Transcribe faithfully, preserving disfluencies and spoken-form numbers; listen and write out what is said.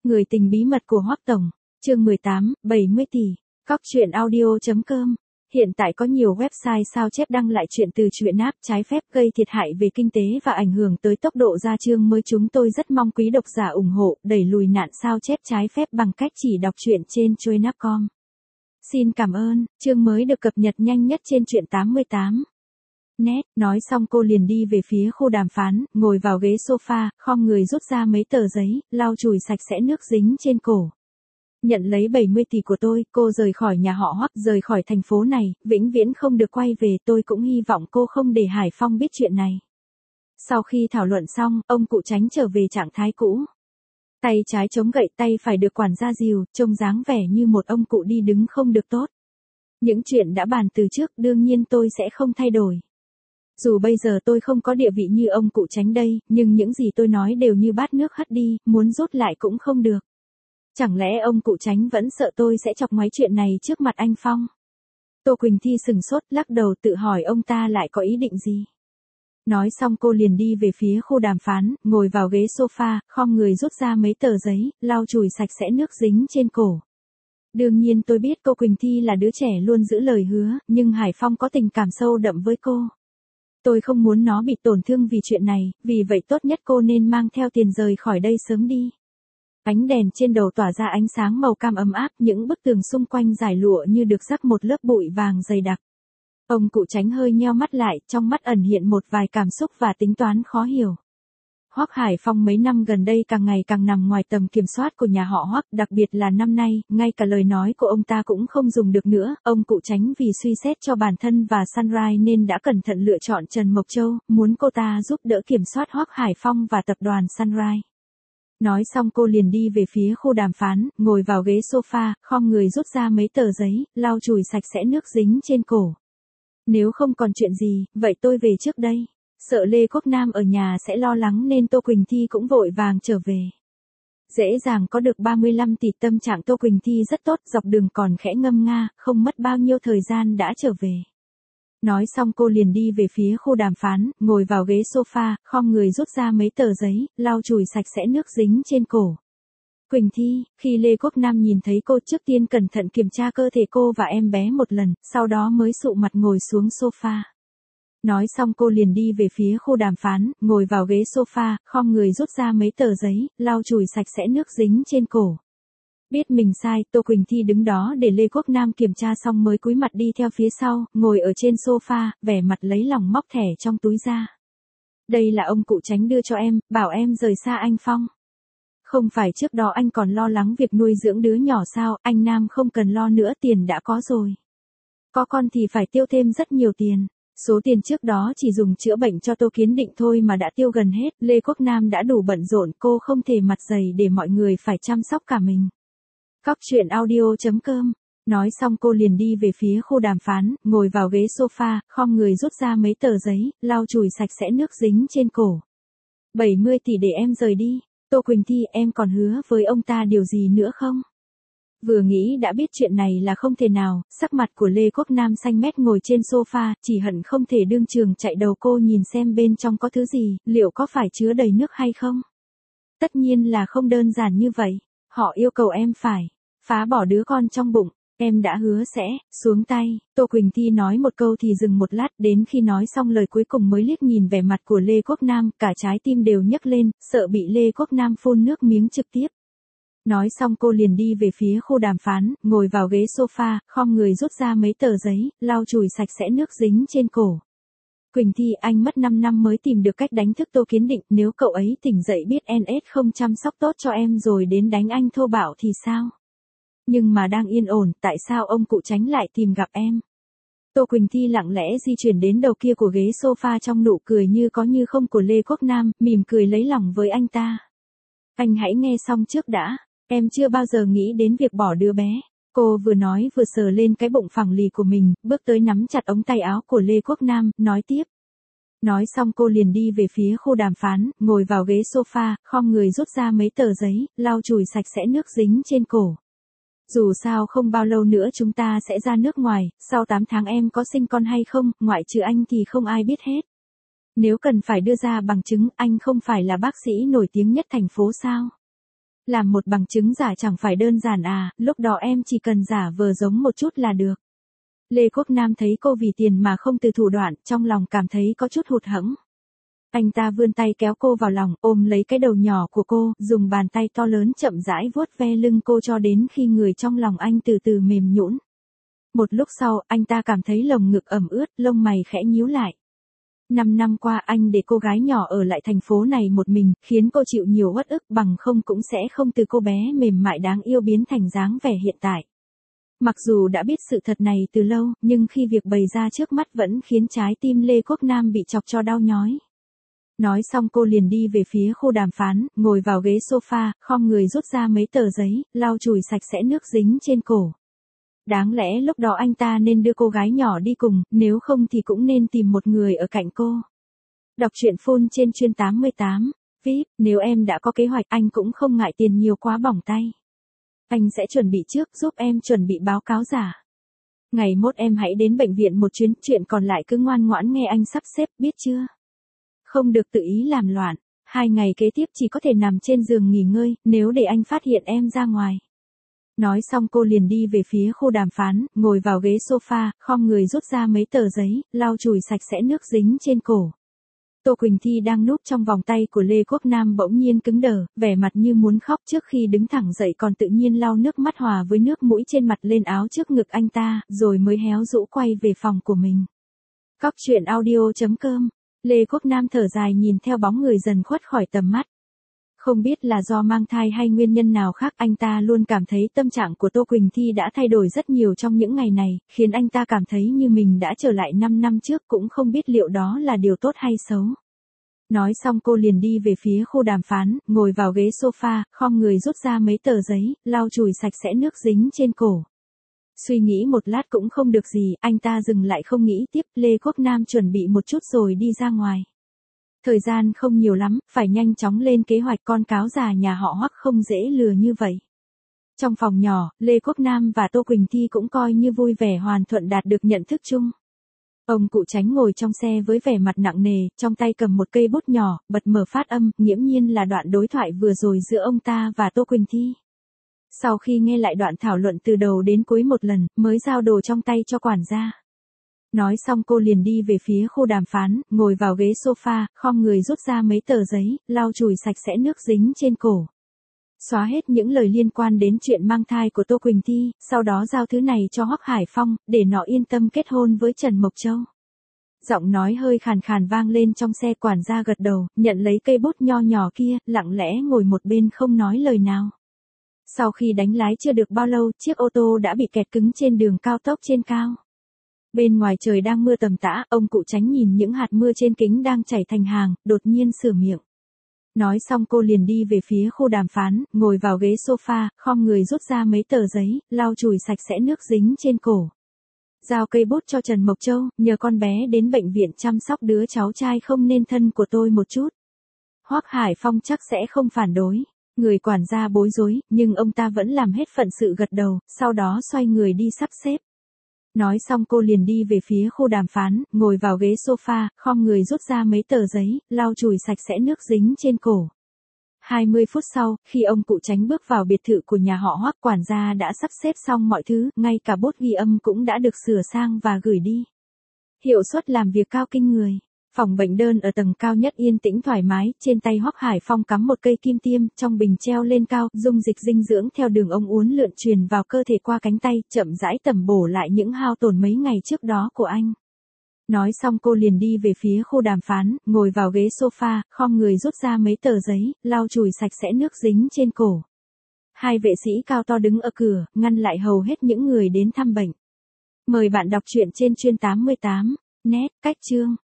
Người tình bí mật của Hoắc Tổng, chương mười tám, bảy mươi tỷ, cóc truyện audio chấm com. Hiện tại có nhiều website sao chép đăng lại chuyện từ truyện app trái phép gây thiệt hại về kinh tế và ảnh hưởng tới tốc độ ra chương mới. Chúng tôi rất mong quý độc giả ủng hộ đẩy lùi nạn sao chép trái phép bằng cách chỉ đọc truyện trên truyện app chấm com. Xin cảm ơn, chương mới được cập nhật nhanh nhất trên truyện tám mươi tám. Nét, nói xong cô liền đi về phía khu đàm phán, ngồi vào ghế sofa, khom người rút ra mấy tờ giấy, lau chùi sạch sẽ nước dính trên cổ. Nhận lấy bảy mươi tỷ của tôi, cô rời khỏi nhà họ Hoắc, rời khỏi thành phố này, vĩnh viễn không được quay về. Tôi cũng hy vọng cô không để Hải Phong biết chuyện này. Sau khi thảo luận xong, ông cụ Tránh trở về trạng thái cũ. Tay trái chống gậy, tay phải được quản gia dìu, trông dáng vẻ như một ông cụ đi đứng không được tốt. Những chuyện đã bàn từ trước, đương nhiên tôi sẽ không thay đổi. Dù bây giờ tôi không có địa vị như ông cụ Tránh đây, nhưng những gì tôi nói đều như bát nước hất đi, muốn rút lại cũng không được. Chẳng lẽ ông cụ Tránh vẫn sợ tôi sẽ chọc ngoáy chuyện này trước mặt anh Phong? Tô Quỳnh Thi sừng sốt, lắc đầu tự hỏi ông ta lại có ý định gì. Nói xong cô liền đi về phía khu đàm phán, ngồi vào ghế sofa, khom người rút ra mấy tờ giấy, lau chùi sạch sẽ nước dính trên cổ. Đương nhiên tôi biết cô Quỳnh Thi là đứa trẻ luôn giữ lời hứa, nhưng Hải Phong có tình cảm sâu đậm với cô. Tôi không muốn nó bị tổn thương vì chuyện này, vì vậy tốt nhất cô nên mang theo tiền rời khỏi đây sớm đi. Ánh đèn trên đầu tỏa ra ánh sáng màu cam ấm áp, những bức tường xung quanh giải lụa như được rắc một lớp bụi vàng dày đặc. Ông cụ Tránh hơi nheo mắt lại, trong mắt ẩn hiện một vài cảm xúc và tính toán khó hiểu. Hoắc Hải Phong mấy năm gần đây càng ngày càng nằm ngoài tầm kiểm soát của nhà họ Hoắc, đặc biệt là năm nay, ngay cả lời nói của ông ta cũng không dùng được nữa. Ông cụ Tránh vì suy xét cho bản thân và Sunrise nên đã cẩn thận lựa chọn Trần Mộc Châu, muốn cô ta giúp đỡ kiểm soát Hoắc Hải Phong và tập đoàn Sunrise. Nói xong cô liền đi về phía khu đàm phán, ngồi vào ghế sofa, khom người rút ra mấy tờ giấy, lau chùi sạch sẽ nước dính trên cổ. Nếu không còn chuyện gì, vậy tôi về trước đây. Sợ Lê Quốc Nam ở nhà sẽ lo lắng nên Tô Quỳnh Thi cũng vội vàng trở về. Dễ dàng có được ba mươi lăm tỷ, tâm trạng Tô Quỳnh Thi rất tốt, dọc đường còn khẽ ngâm nga, không mất bao nhiêu thời gian đã trở về. Nói xong cô liền đi về phía khu đàm phán, ngồi vào ghế sofa, khom người rút ra mấy tờ giấy, lau chùi sạch sẽ nước dính trên cổ. Quỳnh Thi, khi Lê Quốc Nam nhìn thấy cô trước tiên cẩn thận kiểm tra cơ thể cô và em bé một lần, sau đó mới sụ mặt ngồi xuống sofa. Nói xong cô liền đi về phía khu đàm phán, ngồi vào ghế sofa, khom người rút ra mấy tờ giấy, lau chùi sạch sẽ nước dính trên cổ. Biết mình sai, Tô Quỳnh Thi đứng đó để Lê Quốc Nam kiểm tra xong mới cúi mặt đi theo phía sau, ngồi ở trên sofa, vẻ mặt lấy lòng móc thẻ trong túi ra. Đây là ông cụ Tránh đưa cho em, bảo em rời xa anh Phong. Không phải trước đó anh còn lo lắng việc nuôi dưỡng đứa nhỏ sao, anh Nam không cần lo nữa, tiền đã có rồi. Có con thì phải tiêu thêm rất nhiều tiền. Số tiền trước đó chỉ dùng chữa bệnh cho Tô Kiến Định thôi mà đã tiêu gần hết. Lê Quốc Nam đã đủ bận rộn, cô không thể mặt dày để mọi người phải chăm sóc cả mình. Cóc truyện audio chấm com. Nói xong cô liền đi về phía khu đàm phán, ngồi vào ghế sofa, khom người rút ra mấy tờ giấy, lau chùi sạch sẽ nước dính trên cổ. bảy mươi tỷ để em rời đi. Tô Quỳnh Thi, em còn hứa với ông ta điều gì nữa không? Vừa nghĩ đã biết chuyện này là không thể nào, sắc mặt của Lê Quốc Nam xanh mét ngồi trên sofa, chỉ hận không thể đương trường chạy đầu cô nhìn xem bên trong có thứ gì, liệu có phải chứa đầy nước hay không? Tất nhiên là không đơn giản như vậy, họ yêu cầu em phải phá bỏ đứa con trong bụng, em đã hứa sẽ xuống tay. Tô Quỳnh Thi nói một câu thì dừng một lát, đến khi nói xong lời cuối cùng mới liếc nhìn vẻ mặt của Lê Quốc Nam, cả trái tim đều nhấc lên, sợ bị Lê Quốc Nam phun nước miếng trực tiếp. Nói xong cô liền đi về phía khu đàm phán, ngồi vào ghế sofa, khom người rút ra mấy tờ giấy, lau chùi sạch sẽ nước dính trên cổ. Quỳnh Thi, anh mất năm năm mới tìm được cách đánh thức Tô Kiến Định, nếu cậu ấy tỉnh dậy biết en ét không chăm sóc tốt cho em rồi đến đánh anh thô bạo thì sao? Nhưng mà đang yên ổn, tại sao ông cụ Tránh lại tìm gặp em? Tô Quỳnh Thi lặng lẽ di chuyển đến đầu kia của ghế sofa trong nụ cười như có như không của Lê Quốc Nam, mỉm cười lấy lòng với anh ta. Anh hãy nghe xong trước đã. Em chưa bao giờ nghĩ đến việc bỏ đứa bé. Cô vừa nói vừa sờ lên cái bụng phẳng lì của mình, bước tới nắm chặt ống tay áo của Lê Quốc Nam, nói tiếp. Nói xong cô liền đi về phía khu đàm phán, ngồi vào ghế sofa, khom người rút ra mấy tờ giấy, lau chùi sạch sẽ nước dính trên cổ. Dù sao không bao lâu nữa chúng ta sẽ ra nước ngoài, sau tám tháng em có sinh con hay không, ngoại trừ anh thì không ai biết hết. Nếu cần phải đưa ra bằng chứng, anh không phải là bác sĩ nổi tiếng nhất thành phố sao? Làm một bằng chứng giả chẳng phải đơn giản à, lúc đó em chỉ cần giả vờ giống một chút là được. Lê Quốc Nam thấy cô vì tiền mà không từ thủ đoạn, trong lòng cảm thấy có chút hụt hẫng. Anh ta vươn tay kéo cô vào lòng, ôm lấy cái đầu nhỏ của cô, dùng bàn tay to lớn chậm rãi vuốt ve lưng cô cho đến khi người trong lòng anh từ từ mềm nhũn. Một lúc sau, anh ta cảm thấy lồng ngực ẩm ướt, lông mày khẽ nhíu lại. Năm năm qua anh để cô gái nhỏ ở lại thành phố này một mình, khiến cô chịu nhiều uất ức, bằng không cũng sẽ không từ cô bé mềm mại đáng yêu biến thành dáng vẻ hiện tại. Mặc dù đã biết sự thật này từ lâu, nhưng khi việc bày ra trước mắt vẫn khiến trái tim Lê Quốc Nam bị chọc cho đau nhói. Nói xong cô liền đi về phía khu đàm phán, ngồi vào ghế sofa, khom người rút ra mấy tờ giấy, lau chùi sạch sẽ nước dính trên cổ. Đáng lẽ lúc đó anh ta nên đưa cô gái nhỏ đi cùng, nếu không thì cũng nên tìm một người ở cạnh cô. Đọc truyện full trên chuyên tám mươi tám. vê i pê, nếu em đã có kế hoạch anh cũng không ngại tiền nhiều quá bỏng tay. Anh sẽ chuẩn bị trước, giúp em chuẩn bị báo cáo giả. Ngày mốt em hãy đến bệnh viện một chuyến, chuyện còn lại cứ ngoan ngoãn nghe anh sắp xếp, biết chưa? Không được tự ý làm loạn, hai ngày kế tiếp chỉ có thể nằm trên giường nghỉ ngơi, nếu để anh phát hiện em ra ngoài. Nói xong cô liền đi về phía khu đàm phán, ngồi vào ghế sofa, khom người rút ra mấy tờ giấy, lau chùi sạch sẽ nước dính trên cổ. Tô Quỳnh Thi đang núp trong vòng tay của Lê Quốc Nam bỗng nhiên cứng đờ, vẻ mặt như muốn khóc, trước khi đứng thẳng dậy còn tự nhiên lau nước mắt hòa với nước mũi trên mặt lên áo trước ngực anh ta, rồi mới héo rũ quay về phòng của mình. Cóc truyện audio chấm com. Lê Quốc Nam thở dài nhìn theo bóng người dần khuất khỏi tầm mắt. Không biết là do mang thai hay nguyên nhân nào khác, anh ta luôn cảm thấy tâm trạng của Tô Quỳnh Thi đã thay đổi rất nhiều trong những ngày này, khiến anh ta cảm thấy như mình đã trở lại năm năm trước, cũng không biết liệu đó là điều tốt hay xấu. Nói xong cô liền đi về phía khu đàm phán, ngồi vào ghế sofa, khom người rút ra mấy tờ giấy, lau chùi sạch sẽ nước dính trên cổ. Suy nghĩ một lát cũng không được gì, anh ta dừng lại không nghĩ tiếp, Lê Quốc Nam chuẩn bị một chút rồi đi ra ngoài. Thời gian không nhiều lắm, phải nhanh chóng lên kế hoạch, con cáo già nhà họ Hoắc không dễ lừa như vậy. Trong phòng nhỏ, Lê Quốc Nam và Tô Quỳnh Thi cũng coi như vui vẻ hòa thuận đạt được nhận thức chung. Ông cụ Chánh ngồi trong xe với vẻ mặt nặng nề, trong tay cầm một cây bút nhỏ, bật mở phát âm, nghiễm nhiên là đoạn đối thoại vừa rồi giữa ông ta và Tô Quỳnh Thi. Sau khi nghe lại đoạn thảo luận từ đầu đến cuối một lần, mới giao đồ trong tay cho quản gia. Nói xong cô liền đi về phía khu đàm phán, ngồi vào ghế sofa, khom người rút ra mấy tờ giấy, lau chùi sạch sẽ nước dính trên cổ. Xóa hết những lời liên quan đến chuyện mang thai của Tô Quỳnh Thi, sau đó giao thứ này cho Hoắc Hải Phong, để nó yên tâm kết hôn với Trần Mộc Châu. Giọng nói hơi khàn khàn vang lên trong xe, quản gia gật đầu, nhận lấy cây bút nho nhỏ kia, lặng lẽ ngồi một bên không nói lời nào. Sau khi đánh lái chưa được bao lâu, chiếc ô tô đã bị kẹt cứng trên đường cao tốc trên cao. Bên ngoài trời đang mưa tầm tã, ông cụ Chánh nhìn những hạt mưa trên kính đang chảy thành hàng, đột nhiên sửa miệng. Nói xong cô liền đi về phía khu đàm phán, ngồi vào ghế sofa, khom người rút ra mấy tờ giấy, lau chùi sạch sẽ nước dính trên cổ. Giao cây bút cho Trần Mộc Châu, nhờ con bé đến bệnh viện chăm sóc đứa cháu trai không nên thân của tôi một chút. Hoắc Hải Phong chắc sẽ không phản đối. Người quản gia bối rối, nhưng ông ta vẫn làm hết phận sự gật đầu, sau đó xoay người đi sắp xếp. Nói xong cô liền đi về phía khu đàm phán, ngồi vào ghế sofa, khom người rút ra mấy tờ giấy, lau chùi sạch sẽ nước dính trên cổ. hai mươi phút sau, khi ông cụ Chánh bước vào biệt thự của nhà họ Hoắc, quản gia đã sắp xếp xong mọi thứ, ngay cả bút ghi âm cũng đã được sửa sang và gửi đi. Hiệu suất làm việc cao kinh người. Phòng bệnh đơn ở tầng cao nhất yên tĩnh thoải mái, trên tay Hoắc Hải Phong cắm một cây kim tiêm, trong bình treo lên cao, dung dịch dinh dưỡng theo đường ống uốn lượn truyền vào cơ thể qua cánh tay, chậm rãi tẩm bổ lại những hao tổn mấy ngày trước đó của anh. Nói xong cô liền đi về phía khu đàm phán, ngồi vào ghế sofa, khom người rút ra mấy tờ giấy, lau chùi sạch sẽ nước dính trên cổ. Hai vệ sĩ cao to đứng ở cửa, ngăn lại hầu hết những người đến thăm bệnh. Mời bạn đọc truyện trên chuyên tám mươi tám. Net, cách chương.